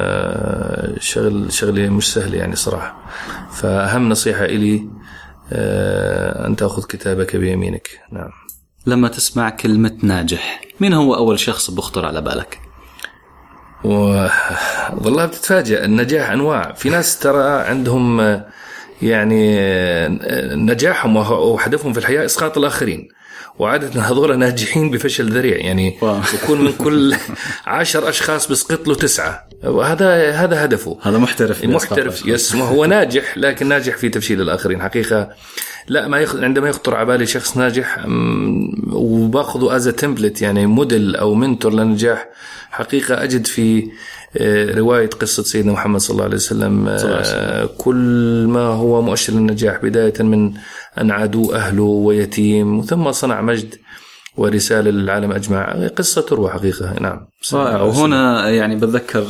شغلة مش سهلة يعني صراحة. فأهم نصيحة إلي أن تأخذ كتابك بيمينك. نعم. لما تسمع كلمة ناجح، مين هو أول شخص بخطر على بالك؟ والله بتتفاجأ، النجاح أنواع. في ناس ترى عندهم يعني نجاحهم وهدفهم في الحياة إسقاط الآخرين، وعادة هذول ناجحين بفشل ذريع، يعني يكون من كل 10 أشخاص بسقط له 9، وهذا هدفه. هذا محترف. يس، هو ناجح لكن ناجح في تفشيل الآخرين حقيقة. لا، عندما يخطر على بالي شخص ناجح وباخذه as a template، يعني موديل أو منتور للنجاح، حقيقة أجد في رواية قصة سيدنا محمد صلى الله عليه وسلم كل ما هو مؤشر للنجاح، بداية من أن عادوا أهله ويتيم، ثم صنع مجد ورسالة للعالم أجمع. قصة تروى حقيقة. نعم. وهنا يعني بتذكر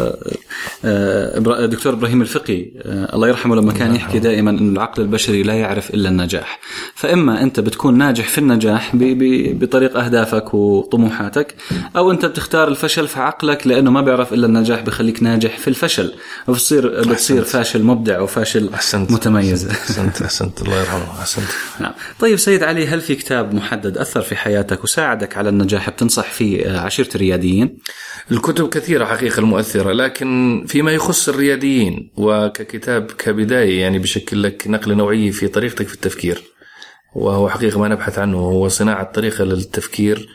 دكتور إبراهيم الفقي الله يرحمه لما كان يحكي دائما أن العقل البشري لا يعرف إلا النجاح. فإما أنت بتكون ناجح في النجاح بطريق أهدافك وطموحاتك، أو أنت بتختار الفشل في عقلك لأنه ما بيعرف إلا النجاح بخليك ناجح في الفشل، بتصير فاشل مبدع وفاشل متميز. أحسنت الله يرحمه. أحسنت. نعم. طيب سيد علي، هل في كتاب محدد أثر في حياتك وساعدك على النجاح بتنصح فيه عشيرة الرياديين؟ الكتب كثيرة حقيقة المؤثرة، لكن فيما يخص الرياديين وككتاب كبداية يعني بشكل لك نقلة نوعية في طريقتك في التفكير، وهو حقيقة ما نبحث عنه، هو صناعة طريقة للتفكير.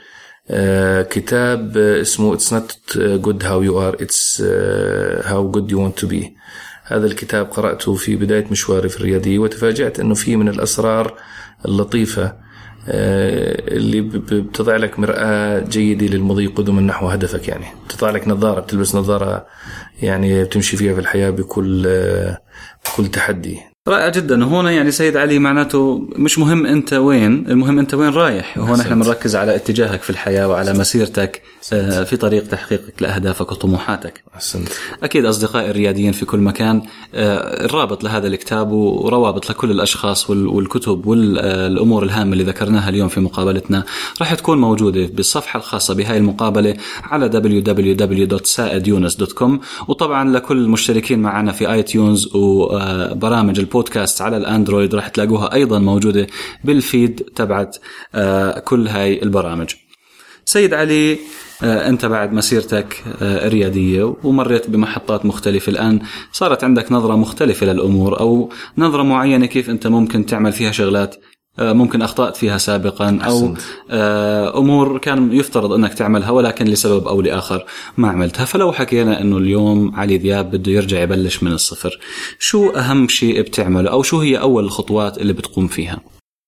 كتاب اسمه It's not good how you are, it's how good you want to be. هذا الكتاب قرأته في بداية مشواري في الريادية، وتفاجأت أنه فيه من الأسرار اللطيفة اللي بتضع لك مرآة جيدة للمضي قدما نحو هدفك. يعني بتضع لك نظارة، بتلبس نظارة يعني بتمشي فيها في الحياة بكل تحدي. رائع جدا. وهنا يعني سيد علي معناته مش مهم أنت وين، المهم أنت وين رايح. وهنا احنا بنركز على اتجاهك في الحياة وعلى مسيرتك في طريق تحقيقك لأهدافك وطموحاتك. أكيد أصدقائي الرياديين في كل مكان الرابط لهذا الكتاب وروابط لكل الأشخاص والكتب والأمور الهامة اللي ذكرناها اليوم في مقابلتنا راح تكون موجودة بالصفحة الخاصة بهاي المقابلة على www.saedyunus.com. وطبعا لكل المشتركين معنا في آيتيونز وبرامج البودكاست على الأندرويد راح تلاقوها أيضا موجودة بالفيد تبعت كل هاي البرامج. سيد علي، أنت بعد مسيرتك الريادية ومريت بمحطات مختلفة، الآن صارت عندك نظرة مختلفة للأمور أو نظرة معينة كيف أنت ممكن تعمل فيها شغلات ممكن أخطأت فيها سابقا، أو أمور كان يفترض أنك تعملها ولكن لسبب أو لآخر ما عملتها. فلو حكينا أنه اليوم علي ذياب بده يرجع يبلش من الصفر، شو أهم شيء بتعمله أو شو هي أول الخطوات اللي بتقوم فيها؟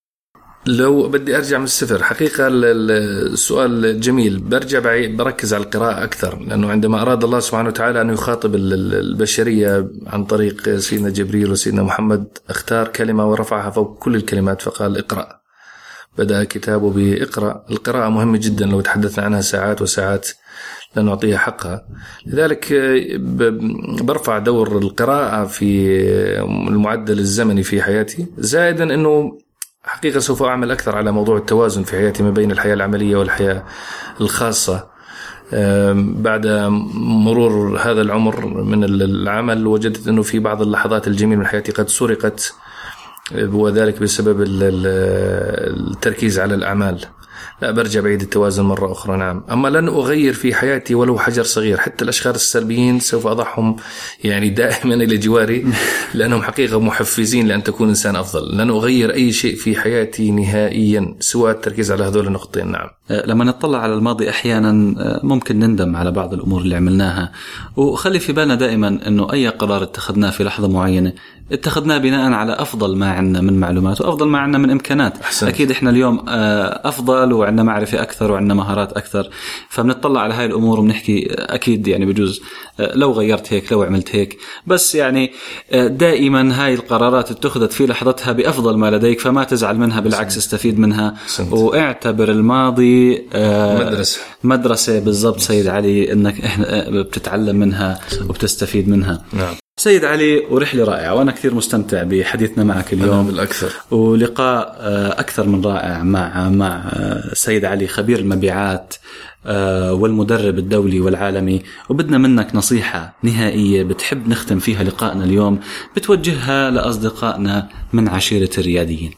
لو بدي أرجع من الصفر، حقيقة السؤال جميل. بركز على القراءة أكثر، لأنه عندما أراد الله سبحانه وتعالى أن يخاطب البشرية عن طريق سيدنا جبريل وسيدنا محمد اختار كلمة ورفعها فوق كل الكلمات، فقال اقرأ. بدأ كتابه بإقرأ. القراءة مهمة جدا، لو تحدثنا عنها ساعات وساعات لا نعطيها حقها. لذلك برفع دور القراءة في المعدل الزمني في حياتي، زائدا أنه حقيقة سوف أعمل أكثر على موضوع التوازن في حياتي ما بين الحياة العملية والحياة الخاصة. بعد مرور هذا العمر من العمل وجدت أنه في بعض اللحظات الجميلة من حياتي قد سرقت، وذلك بسبب التركيز على الأعمال. لا، برجع بعيد التوازن مرة أخرى. نعم، أما لن أغير في حياتي ولو حجر صغير. حتى الأشخاص السلبيين سوف أضعهم يعني دائما إلى جواري، لأنهم حقيقة محفزين لأن تكون إنسان أفضل. لن أغير أي شيء في حياتي نهائيا سوى التركيز على هذول النقطتين. نعم. لما نطلع على الماضي أحيانا ممكن نندم على بعض الأمور اللي عملناها، وخلي في بالنا دائما أنه أي قرار اتخذناه في لحظة معينة اتخذناه بناء على أفضل ما عندنا من معلومات وأفضل ما عندنا من إمكانات. أحسن. أكيد إحنا اليوم أفضل وعندنا معرفة أكثر وعندنا مهارات أكثر، فبنطلع على هاي الأمور وبنحكي أكيد يعني بجوز لو غيرت هيك، لو عملت هيك. بس يعني دائما هاي القرارات اتخذت في لحظتها بأفضل ما لديك، فما تزعل منها، بالعكس استفيد منها. واعتبر الماضي مدرسة بالضبط سيد علي، إنك إحنا بتتعلم منها وبتستفيد منها. نعم سيد علي، ورحلة رائعة، وأنا كثير مستمتع بحديثنا معك اليوم بالأكثر، ولقاء أكثر من رائع مع سيد علي خبير المبيعات والمدرب الدولي والعالمي. وبدنا منك نصيحة نهائية بتحب نختم فيها لقائنا اليوم بتوجهها لأصدقائنا من عشيرة الرياديين.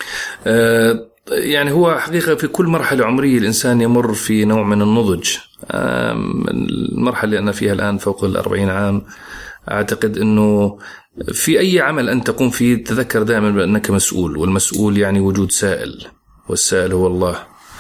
يعني هو حقيقة في كل مرحلة عمرية الإنسان يمر في نوع من النضج. المرحلة اللي أنا فيها الآن فوق 40 عام، أعتقد أنه في أي عمل أن تقوم فيه تذكر دائما بأنك مسؤول، والمسؤول يعني وجود سائل، والسائل هو الله.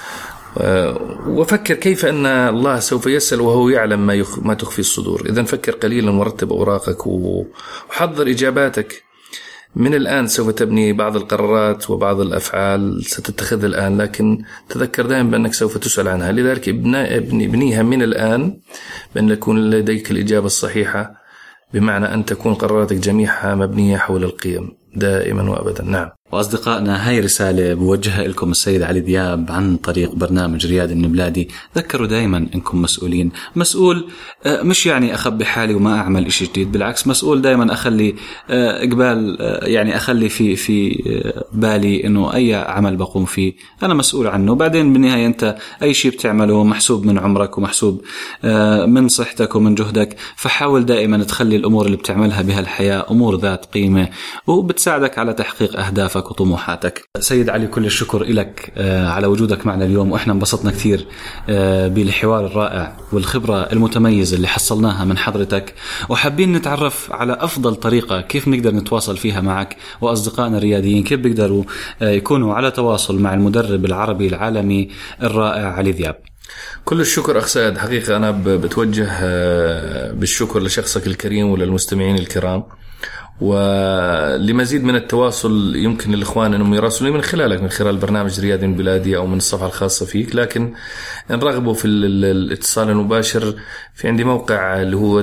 وفكر كيف أن الله سوف يسأل وهو يعلم ما تخفي الصدور. إذن فكر قليلا ورتب أوراقك وحضر إجاباتك من الآن. سوف تبني بعض القرارات وبعض الأفعال ستتخذها الآن، لكن تذكر دائما بأنك سوف تسأل عنها. لذلك ابنيها من الآن بأن يكون لديك الإجابة الصحيحة، بمعنى أن تكون قراراتك جميعها مبنية حول القيم دائما وأبدا. نعم. وأصدقائنا، هاي رسالة بوجهها لكم السيد علي دياب عن طريق برنامج ريادي من بلادي. ذكروا دايما إنكم مسؤولين. مسؤول مش يعني أخبي حالي وما أعمل إشي جديد، بالعكس مسؤول دايما أخلي إقبال، يعني أخلي في بالي إنه أي عمل بقوم فيه أنا مسؤول عنه. بعدين بالنهاية أنت أي شيء بتعمله محسوب من عمرك ومحسوب من صحتك ومن جهدك، فحاول دائما تخلي الأمور اللي بتعملها بهالحياة أمور ذات قيمة وبتساعدك على تحقيق أهدافك وطموحاتك. سيد علي، كل الشكر لك على وجودك معنا اليوم، وإحنا انبسطنا كثير بالحوار الرائع والخبرة المتميزة اللي حصلناها من حضرتك، وحابين نتعرف على أفضل طريقة كيف نقدر نتواصل فيها معك وأصدقائنا الرياديين، كيف بيقدروا يكونوا على تواصل مع المدرب العربي العالمي الرائع علي دياب. كل الشكر أخ سعد. حقيقة أنا بتوجه بالشكر لشخصك الكريم وللمستمعين الكرام، ولمزيد من التواصل يمكن للإخوان أنهم يراسلوني من خلالك، من خلال برنامج ريادي من بلادي أو من الصفحة الخاصة فيك. لكن إن رغبوا في الاتصال المباشر، في عندي موقع اللي هو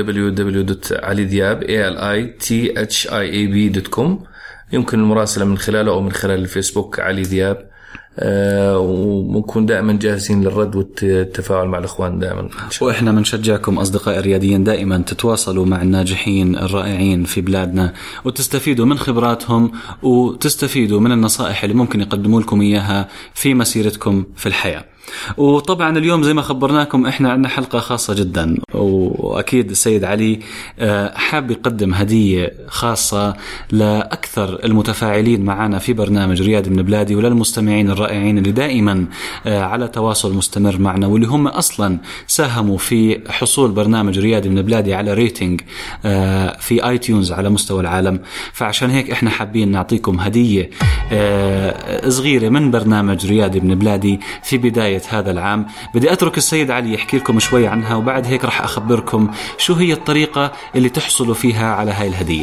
www.alidiab.com، يمكن المراسلة من خلاله أو من خلال الفيسبوك علي دياب، ونكون دائما جاهزين للرد والتفاعل مع الأخوان دائما. وإحنا منشجعكم أصدقاء الرياديين دائما تتواصلوا مع الناجحين الرائعين في بلادنا، وتستفيدوا من خبراتهم وتستفيدوا من النصائح اللي ممكن يقدموا لكم إياها في مسيرتكم في الحياة. وطبعا اليوم زي ما خبرناكم إحنا عندنا حلقة خاصة جدا، وأكيد السيد علي حاب يقدم هدية خاصة لأكثر المتفاعلين معنا في برنامج ريادي من بلادي، وللمستمعين الرائعين اللي دائما على تواصل مستمر معنا، واللي هم أصلا ساهموا في حصول برنامج ريادي من بلادي على ريتنج في آيتيونز على مستوى العالم. فعشان هيك إحنا حابين نعطيكم هدية صغيرة من برنامج ريادي من بلادي في بداية هذا العام. بدي أترك السيد علي يحكي لكم شوي عنها، وبعد هيك رح أخبركم شو هي الطريقة اللي تحصلوا فيها على هاي الهدية.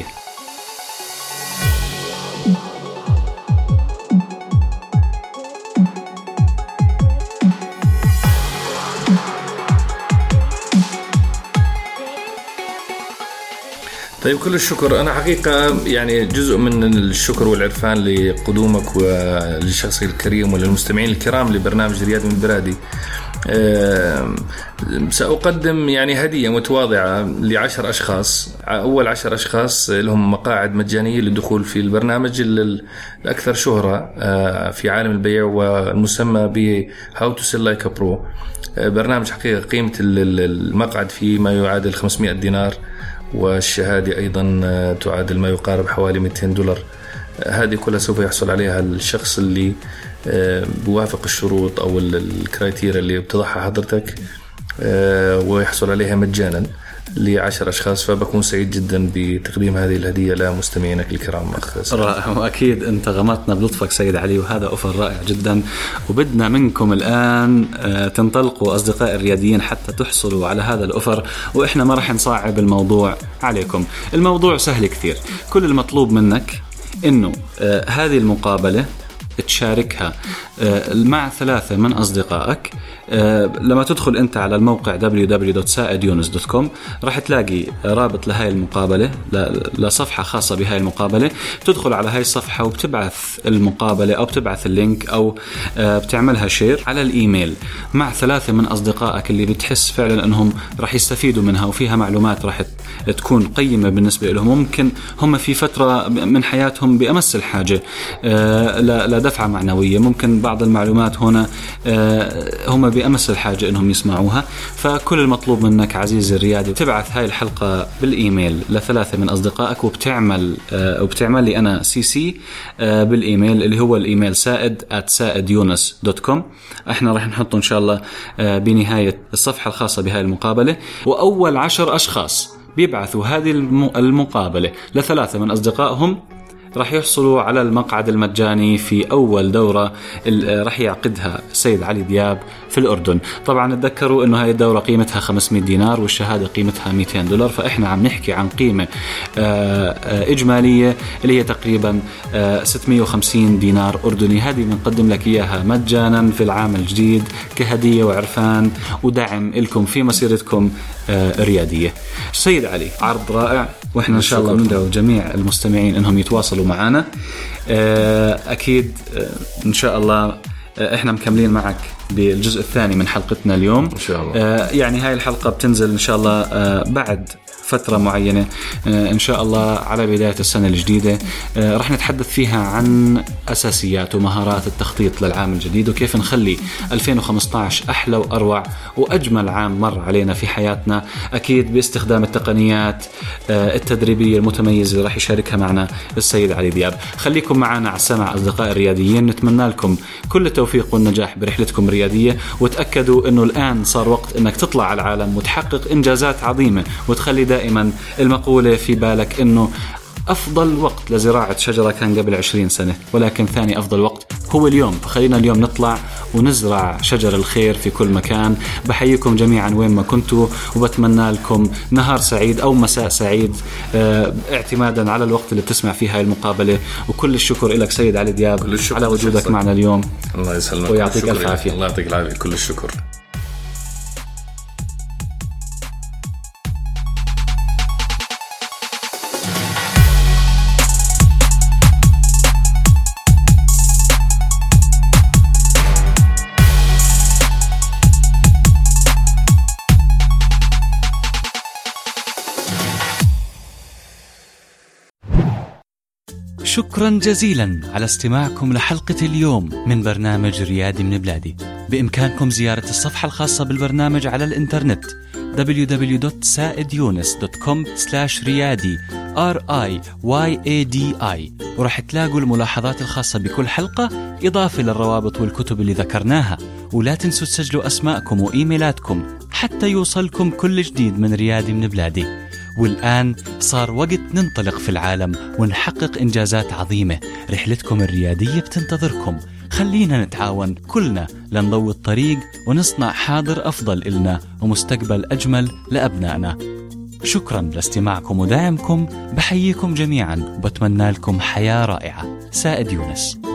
طيب، كل الشكر. أنا حقيقة يعني جزء من الشكر والعرفان لقدومك ولشخصك الكريم وللمستمعين الكرام لبرنامج ريادي من بلادي. سأقدم يعني هدية متواضعة ل10 أشخاص. أول 10 أشخاص لهم مقاعد مجانية للدخول في البرنامج الأكثر شهرة في عالم البيع والمسمى ب How to Sell Like a Pro. برنامج حقيقة قيمة المقعد فيه ما يعادل 500 دينار، والشهادة أيضا تعادل ما يقارب حوالي $200. هذه كلها سوف يحصل عليها الشخص اللي بوافق الشروط أو الكرايتيريا اللي بتضعها حضرتك، ويحصل عليها مجانا ل10 أشخاص. فبكون سعيد جدا بتقديم هذه الهدية لمستمعينك الكرام. رائع، وأكيد أنت غمطنا بلطفك سيد علي، وهذا أوفر رائع جدا. وبدنا منكم الآن تنطلقوا أصدقاء الرياديين حتى تحصلوا على هذا الأوفر، وإحنا ما رح نصعب الموضوع عليكم. الموضوع سهل كثير. كل المطلوب منك إنه هذه المقابلة تشاركها مع 3 من أصدقائك. لما تدخل أنت على الموقع www.saedyunus.com راح تلاقي رابط لهاي المقابلة، لصفحة خاصة بهاي المقابلة. تدخل على هاي الصفحة وبتبعث المقابلة أو بتبعث اللينك أو بتعملها شير على الإيميل مع 3 من أصدقائك اللي بتحس فعلا أنهم راح يستفيدوا منها وفيها معلومات راح تكون قيمة بالنسبة لهم. ممكن هم في فترة من حياتهم بأمس الحاجة لدفعة معنوية، ممكن بعض المعلومات هنا هم بأمس الحاجة إنهم يسمعوها. فكل المطلوب منك عزيزي الريادي تبعث هاي الحلقة بالإيميل ل3 من أصدقائك، وبتعمل لي أنا CC بالإيميل اللي هو الإيميل saed@saedyunus.com. احنا راح نحطه إن شاء الله بنهاية الصفحة الخاصة بهاي المقابلة. وأول 10 أشخاص بيبعثوا هذه المقابلة ل3 من أصدقائهم راح يحصلوا على المقعد المجاني في أول دورة راح يعقدها السيد علي دياب في الأردن. طبعا تذكروا أنه هاي الدورة قيمتها 500 دينار والشهادة قيمتها $200. فإحنا عم نحكي عن قيمة إجمالية اللي هي تقريبا 650 دينار أردني. هذه بنقدم لك إياها مجانا في العام الجديد كهدية وعرفان ودعم لكم في مسيرتكم الريادية. سيد علي، عرض رائع، وإحنا إن شاء الله ندعو جميع المستمعين أنهم يتواصلوا معنا. أكيد إن شاء الله إحنا مكملين معك بالجزء الثاني من حلقتنا اليوم إن شاء الله. يعني هاي الحلقة بتنزل إن شاء الله بعد فترة معينة إن شاء الله على بداية السنة الجديدة. رح نتحدث فيها عن أساسيات ومهارات التخطيط للعام الجديد، وكيف نخلي 2015 أحلى وأروع وأجمل عام مر علينا في حياتنا، أكيد باستخدام التقنيات التدريبية المتميزة اللي رح يشاركها معنا السيد علي دياب. خليكم معنا على السمع أصدقاء الرياديين، نتمنى لكم كل التوفيق والنجاح برحلتكم الريادية، وتأكدوا أنه الآن صار وقت أنك تطلع على العالم وتحقق إنجازات عظيمة، وتخلي دائما المقولة في بالك أنه أفضل وقت لزراعة شجرة كان قبل 20 سنة، ولكن ثاني أفضل وقت هو اليوم. فخلينا اليوم نطلع ونزرع شجر الخير في كل مكان. بحييكم جميعا وين ما كنتوا، وبتمنى لكم نهار سعيد أو مساء سعيد اعتمادا على الوقت اللي بتسمع فيه هاي المقابلة. وكل الشكر لك سيد علي دياب على وجودك معنا اليوم. الله يسلمك ويعطيك ألف عافية. الله يعطيك العافية، كل الشكر. شكرا جزيلا على استماعكم لحلقة اليوم من برنامج ريادي من بلادي. بإمكانكم زيارة الصفحة الخاصة بالبرنامج على الإنترنت www.saedyunus.com/riyadi RIYADI، ورح تلاقوا الملاحظات الخاصة بكل حلقة إضافة للروابط والكتب اللي ذكرناها. ولا تنسوا تسجلوا أسماءكم وإيميلاتكم حتى يوصلكم كل جديد من ريادي من بلادي. والآن صار وقت ننطلق في العالم ونحقق إنجازات عظيمة. رحلتكم الريادية بتنتظركم. خلينا نتعاون كلنا لنضوي الطريق ونصنع حاضر أفضل إلنا ومستقبل أجمل لأبنائنا. شكرا لاستماعكم ودعمكم. بحييكم جميعا وبتمنى لكم حياة رائعة. سائد يونس.